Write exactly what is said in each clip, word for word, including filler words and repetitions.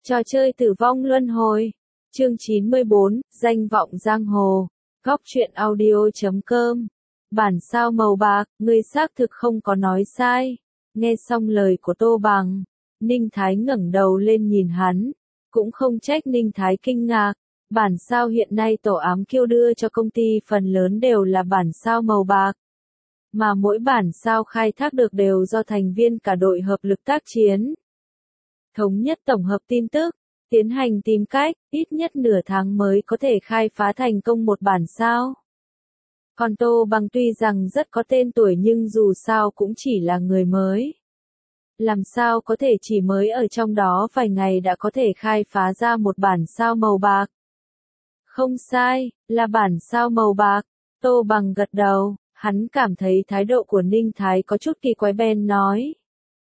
Trò chơi tử vong luân hồi. Chương chín mươi bốn, danh vọng giang hồ. Góc truyện audio chấm com. Bản sao màu bạc, ngươi xác thực không có nói sai. Nghe xong lời của Tô Bằng, Ninh Thái ngẩng đầu lên nhìn hắn, cũng không trách Ninh Thái kinh ngạc. Bản sao hiện nay tổ ám kiêu đưa cho công ty phần lớn đều là bản sao màu bạc. Mà mỗi bản sao khai thác được đều do thành viên cả đội hợp lực tác chiến. Thống nhất tổng hợp tin tức, tiến hành tìm cách, ít nhất nửa tháng mới có thể khai phá thành công một bản sao. Còn Tô Bằng tuy rằng rất có tên tuổi nhưng dù sao cũng chỉ là người mới. Làm sao có thể chỉ mới ở trong đó vài ngày đã có thể khai phá ra một bản sao màu bạc. Không sai, là bản sao màu bạc. Tô Bằng gật đầu, hắn cảm thấy thái độ của Ninh Thái có chút kỳ quái bèn nói.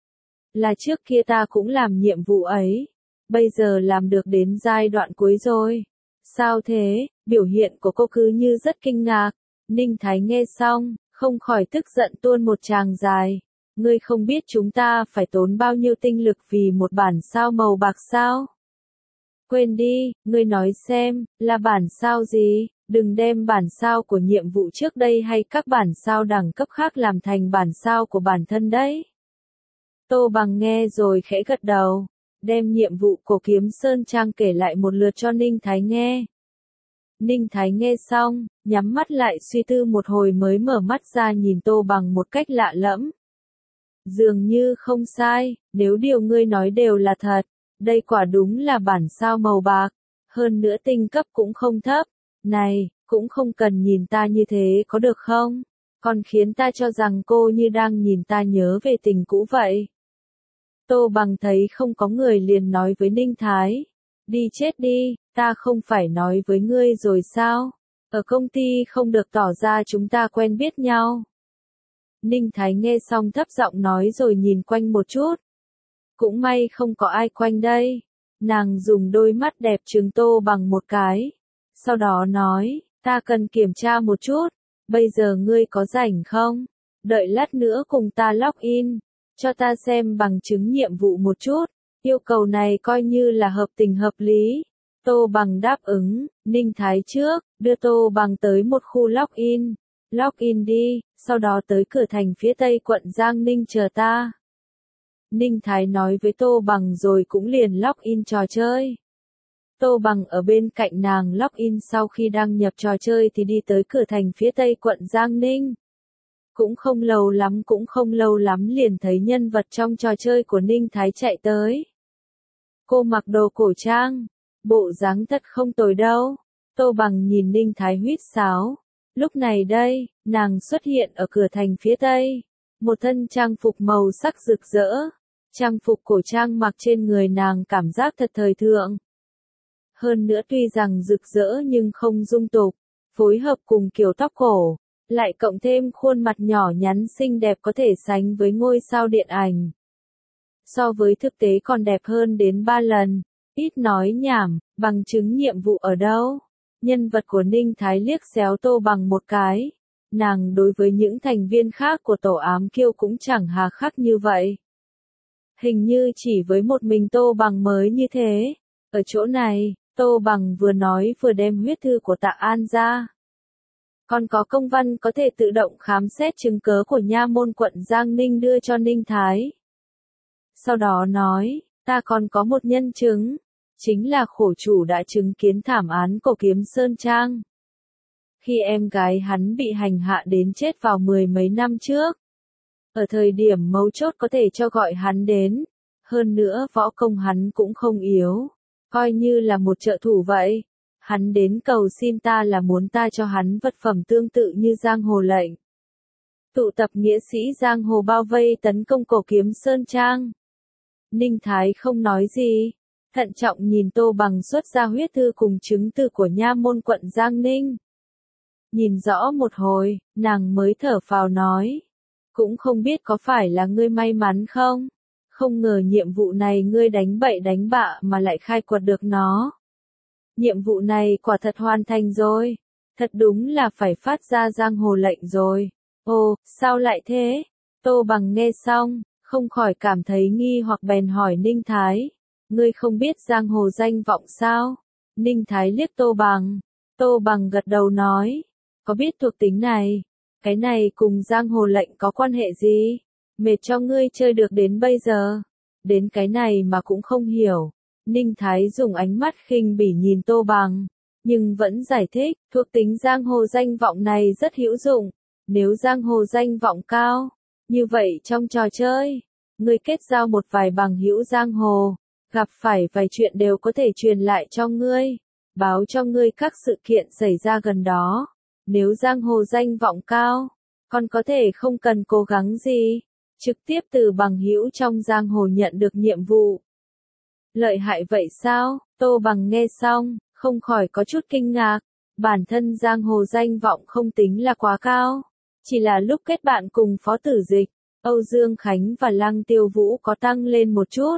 Là trước kia ta cũng làm nhiệm vụ ấy, bây giờ làm được đến giai đoạn cuối rồi. Sao thế, biểu hiện của cô cứ như rất kinh ngạc. Ninh Thái nghe xong, không khỏi tức giận tuôn một tràng dài. Ngươi không biết chúng ta phải tốn bao nhiêu tinh lực vì một bản sao màu bạc sao? Quên đi, ngươi nói xem, là bản sao gì? Đừng đem bản sao của nhiệm vụ trước đây hay các bản sao đẳng cấp khác làm thành bản sao của bản thân đấy. Tô Bằng nghe rồi khẽ gật đầu, đem nhiệm vụ của Kiếm Sơn Trang kể lại một lượt cho Ninh Thái nghe. Ninh Thái nghe xong, nhắm mắt lại suy tư một hồi mới mở mắt ra nhìn Tô Bằng một cách lạ lẫm. Dường như không sai, nếu điều ngươi nói đều là thật, đây quả đúng là bản sao màu bạc, hơn nữa tinh cấp cũng không thấp. Này, cũng không cần nhìn ta như thế có được không? Còn khiến ta cho rằng cô như đang nhìn ta nhớ về tình cũ vậy. Tô Bằng thấy không có người liền nói với Ninh Thái. Đi chết đi, ta không phải nói với ngươi rồi sao? Ở công ty không được tỏ ra chúng ta quen biết nhau. Ninh Thái nghe xong thấp giọng nói rồi nhìn quanh một chút. Cũng may không có ai quanh đây. Nàng dùng đôi mắt đẹp trừng Tô Bằng một cái. Sau đó nói, ta cần kiểm tra một chút. Bây giờ ngươi có rảnh không? Đợi lát nữa cùng ta login. Cho ta xem bằng chứng nhiệm vụ một chút. Yêu cầu này coi như là hợp tình hợp lý. Tô Bằng đáp ứng, Ninh Thái trước, đưa Tô Bằng tới một khu login. Login đi, sau đó tới cửa thành phía tây quận Giang Ninh chờ ta. Ninh Thái nói với Tô Bằng rồi cũng liền login trò chơi. Tô Bằng ở bên cạnh nàng login sau khi đăng nhập trò chơi thì đi tới cửa thành phía tây quận Giang Ninh. Cũng không lâu lắm cũng không lâu lắm liền thấy nhân vật trong trò chơi của Ninh Thái chạy tới. Cô mặc đồ cổ trang, bộ dáng thật không tồi đâu. Tô Bằng nhìn Ninh Thái huýt sáo. Lúc này đây, nàng xuất hiện ở cửa thành phía tây. Một thân trang phục màu sắc rực rỡ. Trang phục cổ trang mặc trên người nàng cảm giác thật thời thượng. Hơn nữa tuy rằng rực rỡ nhưng không dung tục, phối hợp cùng kiểu tóc cổ, lại cộng thêm khuôn mặt nhỏ nhắn xinh đẹp có thể sánh với ngôi sao điện ảnh. So với thực tế còn đẹp hơn đến ba lần, ít nói nhảm, bằng chứng nhiệm vụ ở đâu? Nhân vật của Ninh Thái liếc xéo Tô Bằng một cái. Nàng đối với những thành viên khác của tổ ám kiêu cũng chẳng hà khắc như vậy. Hình như chỉ với một mình Tô Bằng mới như thế. Ở chỗ này, Tô Bằng vừa nói vừa đem huyết thư của Tạ An ra. Còn có công văn có thể tự động khám xét chứng cớ của nha môn quận Giang Ninh đưa cho Ninh Thái. Sau đó nói, ta còn có một nhân chứng, chính là khổ chủ đã chứng kiến thảm án của Kiếm Sơn Trang. Khi em gái hắn bị hành hạ đến chết vào mười mấy năm trước. Ở thời điểm mấu chốt có thể cho gọi hắn đến. Hơn nữa võ công hắn cũng không yếu. Coi như là một trợ thủ vậy. Hắn đến cầu xin ta là muốn ta cho hắn vật phẩm tương tự như giang hồ lệnh. Tụ tập nghĩa sĩ giang hồ bao vây tấn công cổ Kiếm Sơn Trang. Ninh Thái không nói gì. Thận trọng nhìn Tô Bằng xuất ra huyết thư cùng chứng từ của nha môn quận Giang Ninh. Nhìn rõ một hồi, nàng mới thở phào nói. Cũng không biết có phải là ngươi may mắn không? Không ngờ nhiệm vụ này ngươi đánh bậy đánh bạ mà lại khai quật được nó. Nhiệm vụ này quả thật hoàn thành rồi. Thật đúng là phải phát ra giang hồ lệnh rồi. Ồ, sao lại thế? Tô Bằng nghe xong, không khỏi cảm thấy nghi hoặc bèn hỏi Ninh Thái. Ngươi không biết giang hồ danh vọng sao? Ninh Thái liếc Tô Bằng. Tô Bằng gật đầu nói. Có biết thuộc tính này? Cái này cùng giang hồ lệnh có quan hệ gì? Mệt cho ngươi chơi được đến bây giờ. Đến cái này mà cũng không hiểu. Ninh Thái dùng ánh mắt khinh bỉ nhìn Tô Bằng. Nhưng vẫn giải thích, thuộc tính giang hồ danh vọng này rất hữu dụng. Nếu giang hồ danh vọng cao, như vậy trong trò chơi, ngươi kết giao một vài bằng hữu giang hồ, gặp phải vài chuyện đều có thể truyền lại cho ngươi, báo cho ngươi các sự kiện xảy ra gần đó. Nếu giang hồ danh vọng cao, còn có thể không cần cố gắng gì, trực tiếp từ bằng hữu trong giang hồ nhận được nhiệm vụ. Lợi hại vậy sao? Tô Bằng nghe xong, không khỏi có chút kinh ngạc. Bản thân giang hồ danh vọng không tính là quá cao. Chỉ là lúc kết bạn cùng Phó Tử Dịch, Âu Dương Khánh và Lăng Tiêu Vũ có tăng lên một chút.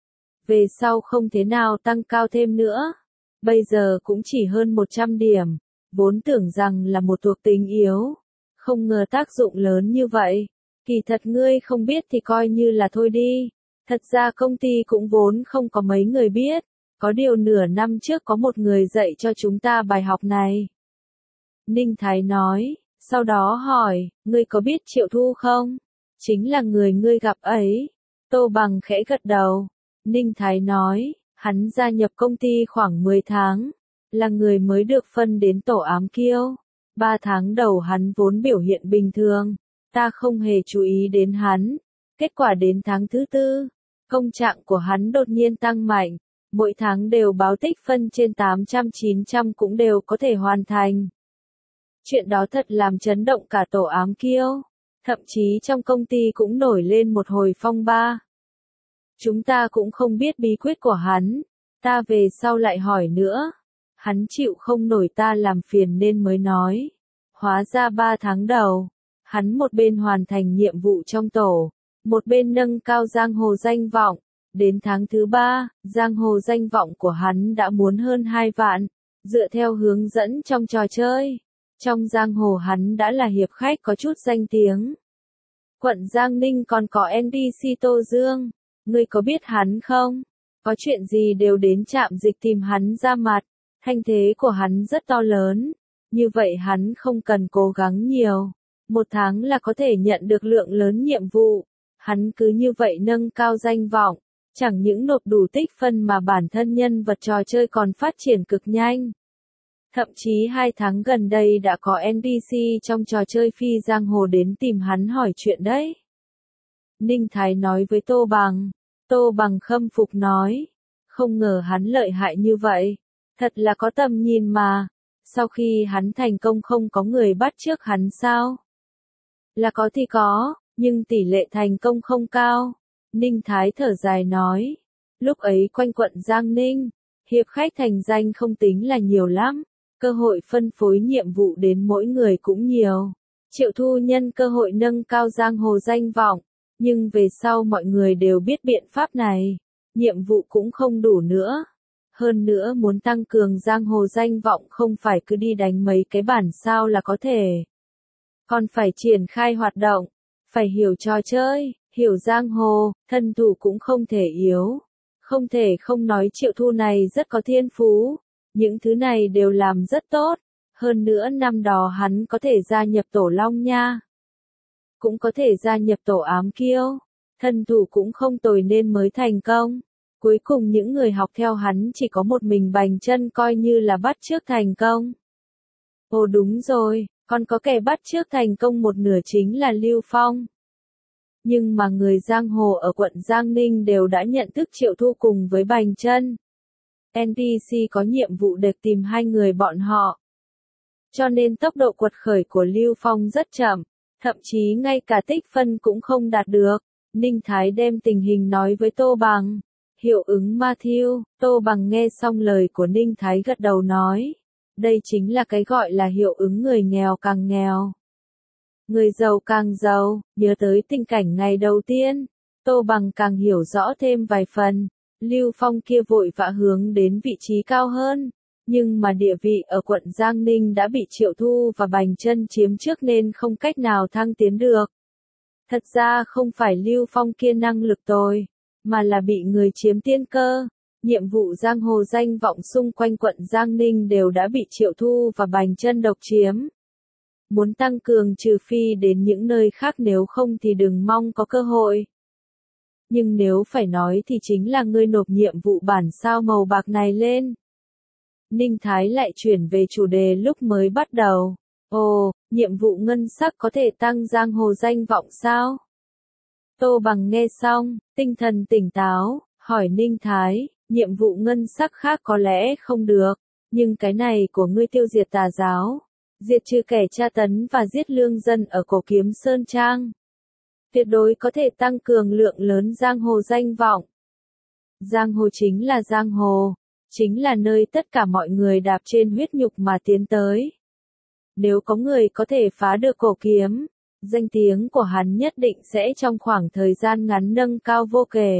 Về sau không thế nào tăng cao thêm nữa. Bây giờ cũng chỉ hơn một trăm điểm. Vốn tưởng rằng là một thuộc tính yếu. Không ngờ tác dụng lớn như vậy. Kỳ thật ngươi không biết thì coi như là thôi đi. Thật ra công ty cũng vốn không có mấy người biết. Có điều nửa năm trước có một người dạy cho chúng ta bài học này. Ninh Thái nói, sau đó hỏi, ngươi có biết Triệu Thu không? Chính là người ngươi gặp ấy. Tô Bằng khẽ gật đầu. Ninh Thái nói, hắn gia nhập công ty khoảng mười tháng. Là người mới được phân đến tổ ám kiêu. ba tháng đầu hắn vốn biểu hiện bình thường. Ta không hề chú ý đến hắn. Kết quả đến tháng thứ tư, công trạng của hắn đột nhiên tăng mạnh. Mỗi tháng đều báo tích phân trên tám trăm chín trăm cũng đều có thể hoàn thành. Chuyện đó thật làm chấn động cả tổ ám kiêu. Thậm chí trong công ty cũng nổi lên một hồi phong ba. Chúng ta cũng không biết bí quyết của hắn. Ta về sau lại hỏi nữa. Hắn chịu không nổi ta làm phiền nên mới nói. Hóa ra ba tháng đầu, hắn một bên hoàn thành nhiệm vụ trong tổ, một bên nâng cao giang hồ danh vọng. Đến tháng thứ ba, giang hồ danh vọng của hắn đã muốn hơn hai vạn. Dựa theo hướng dẫn trong trò chơi, trong giang hồ hắn đã là hiệp khách có chút danh tiếng. Quận Giang Ninh còn có en pê xê Tô Dương. Ngươi có biết hắn không? Có chuyện gì đều đến trạm dịch tìm hắn ra mặt. Thanh thế của hắn rất to lớn. Như vậy hắn không cần cố gắng nhiều. Một tháng là có thể nhận được lượng lớn nhiệm vụ. Hắn cứ như vậy nâng cao danh vọng. Chẳng những nộp đủ tích phân mà bản thân nhân vật trò chơi còn phát triển cực nhanh. Thậm chí hai tháng gần đây đã có en pê xê trong trò chơi phi giang hồ đến tìm hắn hỏi chuyện đấy. Ninh Thái nói với Tô Bằng. Tô Bằng khâm phục nói. Không ngờ hắn lợi hại như vậy. Thật là có tầm nhìn mà. Sau khi hắn thành công không có người bắt chước hắn sao? Là có thì có, nhưng tỷ lệ thành công không cao. Ninh Thái thở dài nói. Lúc ấy quanh quận Giang Ninh, hiệp khách thành danh không tính là nhiều lắm. Cơ hội phân phối nhiệm vụ đến mỗi người cũng nhiều. Triệu Thu nhân cơ hội nâng cao giang hồ danh vọng. Nhưng về sau mọi người đều biết biện pháp này. Nhiệm vụ cũng không đủ nữa. Hơn nữa muốn tăng cường giang hồ danh vọng không phải cứ đi đánh mấy cái bản sao là có thể. Còn phải triển khai hoạt động. Phải hiểu trò chơi, hiểu giang hồ, thân thủ cũng không thể yếu. Không thể không nói Triệu Thu này rất có thiên phú. Những thứ này đều làm rất tốt. Hơn nữa năm đó hắn có thể gia nhập tổ Long Nha. Cũng có thể gia nhập tổ ám kiêu. Thân thủ cũng không tồi nên mới thành công. Cuối cùng những người học theo hắn chỉ có một mình Bành Chân coi như là bắt chước thành công. Ồ đúng rồi, còn có kẻ bắt chước thành công một nửa chính là Lưu Phong. Nhưng mà người giang hồ ở quận Giang Ninh đều đã nhận thức Triệu Thu cùng với Bành Chân. en pê xê có nhiệm vụ để tìm hai người bọn họ. Cho nên tốc độ quật khởi của Lưu Phong rất chậm, thậm chí ngay cả tích phân cũng không đạt được. Ninh Thái đem tình hình nói với Tô Bằng. Hiệu ứng Matthew, Tô Bằng nghe xong lời của Ninh Thái gật đầu nói. Đây chính là cái gọi là hiệu ứng người nghèo càng nghèo. Người giàu càng giàu, nhớ tới tình cảnh ngày đầu tiên. Tô Bằng càng hiểu rõ thêm vài phần. Lưu Phong kia vội vã hướng đến vị trí cao hơn. Nhưng mà địa vị ở quận Giang Ninh đã bị Triệu Thu và Bành Chân chiếm trước nên không cách nào thăng tiến được. Thật ra không phải Lưu Phong kia năng lực tồi, mà là bị người chiếm tiên cơ. nhiệm vụ giang hồ danh vọng xung quanh quận Giang Ninh đều đã bị Triệu Thu và Bành Chân độc chiếm. Muốn tăng cường trừ phi đến những nơi khác, nếu không thì đừng mong có cơ hội. Nhưng nếu phải nói thì chính là ngươi nộp nhiệm vụ bản sao màu bạc này lên. Ninh Thái lại chuyển về chủ đề lúc mới bắt đầu. Ồ, nhiệm vụ ngân sắc có thể tăng giang hồ danh vọng sao? Tô Bằng nghe xong, tinh thần tỉnh táo, hỏi Ninh Thái, nhiệm vụ ngân sắc khác có lẽ không được, nhưng cái này của ngươi tiêu diệt tà giáo, diệt trừ kẻ tra tấn và giết lương dân ở Cổ Kiếm Sơn Trang. Tuyệt đối có thể tăng cường lượng lớn giang hồ danh vọng. Giang hồ chính là giang hồ, chính là nơi tất cả mọi người đạp trên huyết nhục mà tiến tới. Nếu có người có thể phá được cổ kiếm, danh tiếng của hắn nhất định sẽ trong khoảng thời gian ngắn nâng cao vô kể.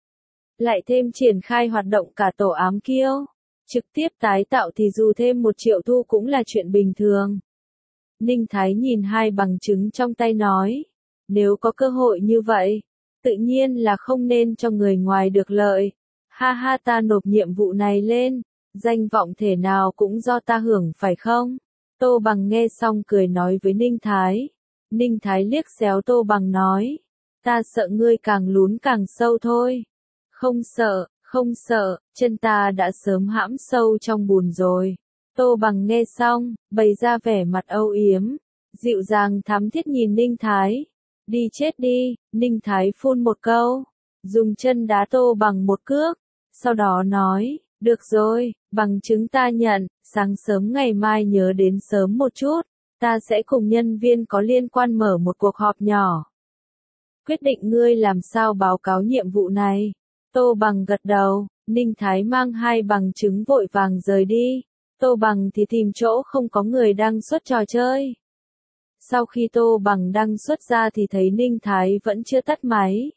Lại thêm triển khai hoạt động cả tổ ám kiêu, trực tiếp tái tạo thì dù thêm một triệu thu cũng là chuyện bình thường. Ninh Thái nhìn hai bằng chứng trong tay nói, nếu có cơ hội như vậy, tự nhiên là không nên cho người ngoài được lợi. Ha ha, ta nộp nhiệm vụ này lên, danh vọng thể nào cũng do ta hưởng phải không? Tô Bằng nghe xong cười nói với Ninh Thái. Ninh Thái liếc xéo Tô Bằng nói, ta sợ ngươi càng lún càng sâu thôi. Không sợ, không sợ, chân ta đã sớm hãm sâu trong bùn rồi. Tô Bằng nghe xong, bày ra vẻ mặt âu yếm, dịu dàng thắm thiết nhìn Ninh Thái. Đi chết đi, Ninh Thái phun một câu, dùng chân đá Tô Bằng một cước, sau đó nói, được rồi, bằng chứng ta nhận, sáng sớm ngày mai nhớ đến sớm một chút, ta sẽ cùng nhân viên có liên quan mở một cuộc họp nhỏ. Quyết định ngươi làm sao báo cáo nhiệm vụ này. Tô Bằng gật đầu, Ninh Thái mang hai bằng chứng vội vàng rời đi. Tô Bằng thì tìm chỗ không có người đang xuất trò chơi. Sau khi Tô Bằng đăng xuất ra thì thấy Ninh Thái vẫn chưa tắt máy.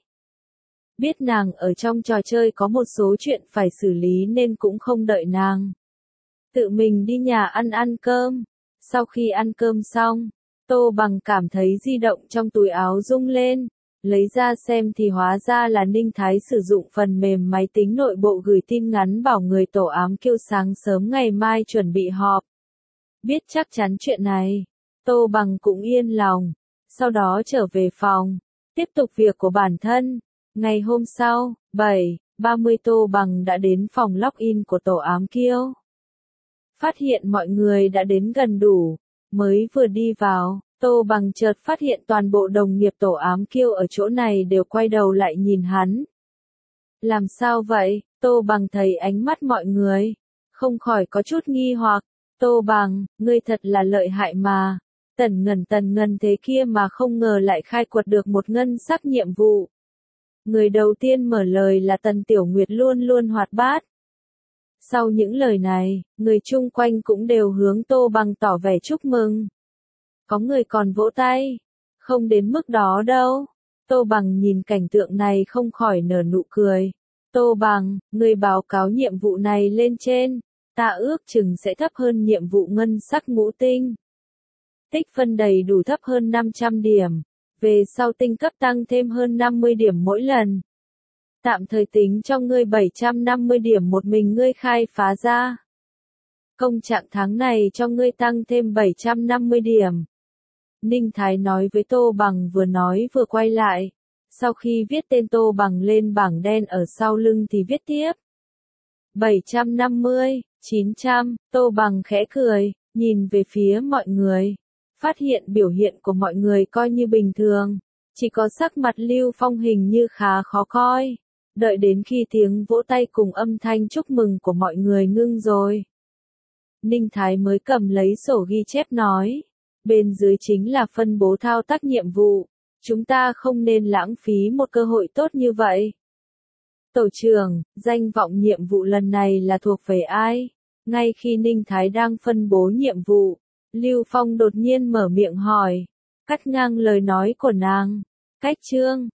Biết nàng ở trong trò chơi có một số chuyện phải xử lý nên cũng không đợi nàng. Tự mình đi nhà ăn ăn cơm. Sau khi ăn cơm xong, Tô Bằng cảm thấy di động trong túi áo rung lên. Lấy ra xem thì hóa ra là Ninh Thái sử dụng phần mềm máy tính nội bộ gửi tin ngắn bảo người tổ ám kiêu sáng sớm ngày mai chuẩn bị họp. Biết chắc chắn chuyện này, Tô Bằng cũng yên lòng. Sau đó trở về phòng, tiếp tục việc của bản thân. Ngày hôm sau, bảy ba mươi Tô Bằng đã đến phòng login của tổ ám kiêu. Phát hiện mọi người đã đến gần đủ, mới vừa đi vào, Tô Bằng chợt phát hiện toàn bộ đồng nghiệp tổ ám kiêu ở chỗ này đều quay đầu lại nhìn hắn. Làm sao vậy? Tô Bằng thấy ánh mắt mọi người, không khỏi có chút nghi hoặc. Tô Bằng, ngươi thật là lợi hại mà. Tần Ngân Tần Ngân thế kia mà không ngờ lại khai quật được một ngân sắc nhiệm vụ. Người đầu tiên mở lời là Tần Tiểu Nguyệt luôn luôn hoạt bát. Sau những lời này, người chung quanh cũng đều hướng Tô Bằng tỏ vẻ chúc mừng. Có người còn vỗ tay. Không đến mức đó đâu. Tô Bằng nhìn cảnh tượng này không khỏi nở nụ cười. Tô Bằng, người báo cáo nhiệm vụ này lên trên. Ta ước chừng sẽ thấp hơn nhiệm vụ ngân sắc ngũ tinh. Tích phân đầy đủ thấp hơn năm trăm điểm. Về sau tinh cấp tăng thêm hơn năm mươi điểm mỗi lần. Tạm thời tính cho ngươi bảy trăm năm mươi điểm một mình ngươi khai phá ra. Công trạng tháng này cho ngươi tăng thêm bảy trăm năm mươi điểm. Ninh Thái nói với Tô Bằng vừa nói vừa quay lại. Sau khi viết tên Tô Bằng lên bảng đen ở sau lưng thì viết tiếp. bảy trăm năm mươi, chín trăm, Tô Bằng khẽ cười, nhìn về phía mọi người. Phát hiện biểu hiện của mọi người coi như bình thường. Chỉ có sắc mặt Lưu Phong hình như khá khó coi. Đợi đến khi tiếng vỗ tay cùng âm thanh chúc mừng của mọi người ngưng rồi. Ninh Thái mới cầm lấy sổ ghi chép nói. Bên dưới chính là phân bố thao tác nhiệm vụ. Chúng ta không nên lãng phí một cơ hội tốt như vậy. Tổ trưởng, danh vọng nhiệm vụ lần này là thuộc về ai? Ngay khi Ninh Thái đang phân bố nhiệm vụ, Lưu Phong đột nhiên mở miệng hỏi. Cắt ngang lời nói của nàng. Cách Trương,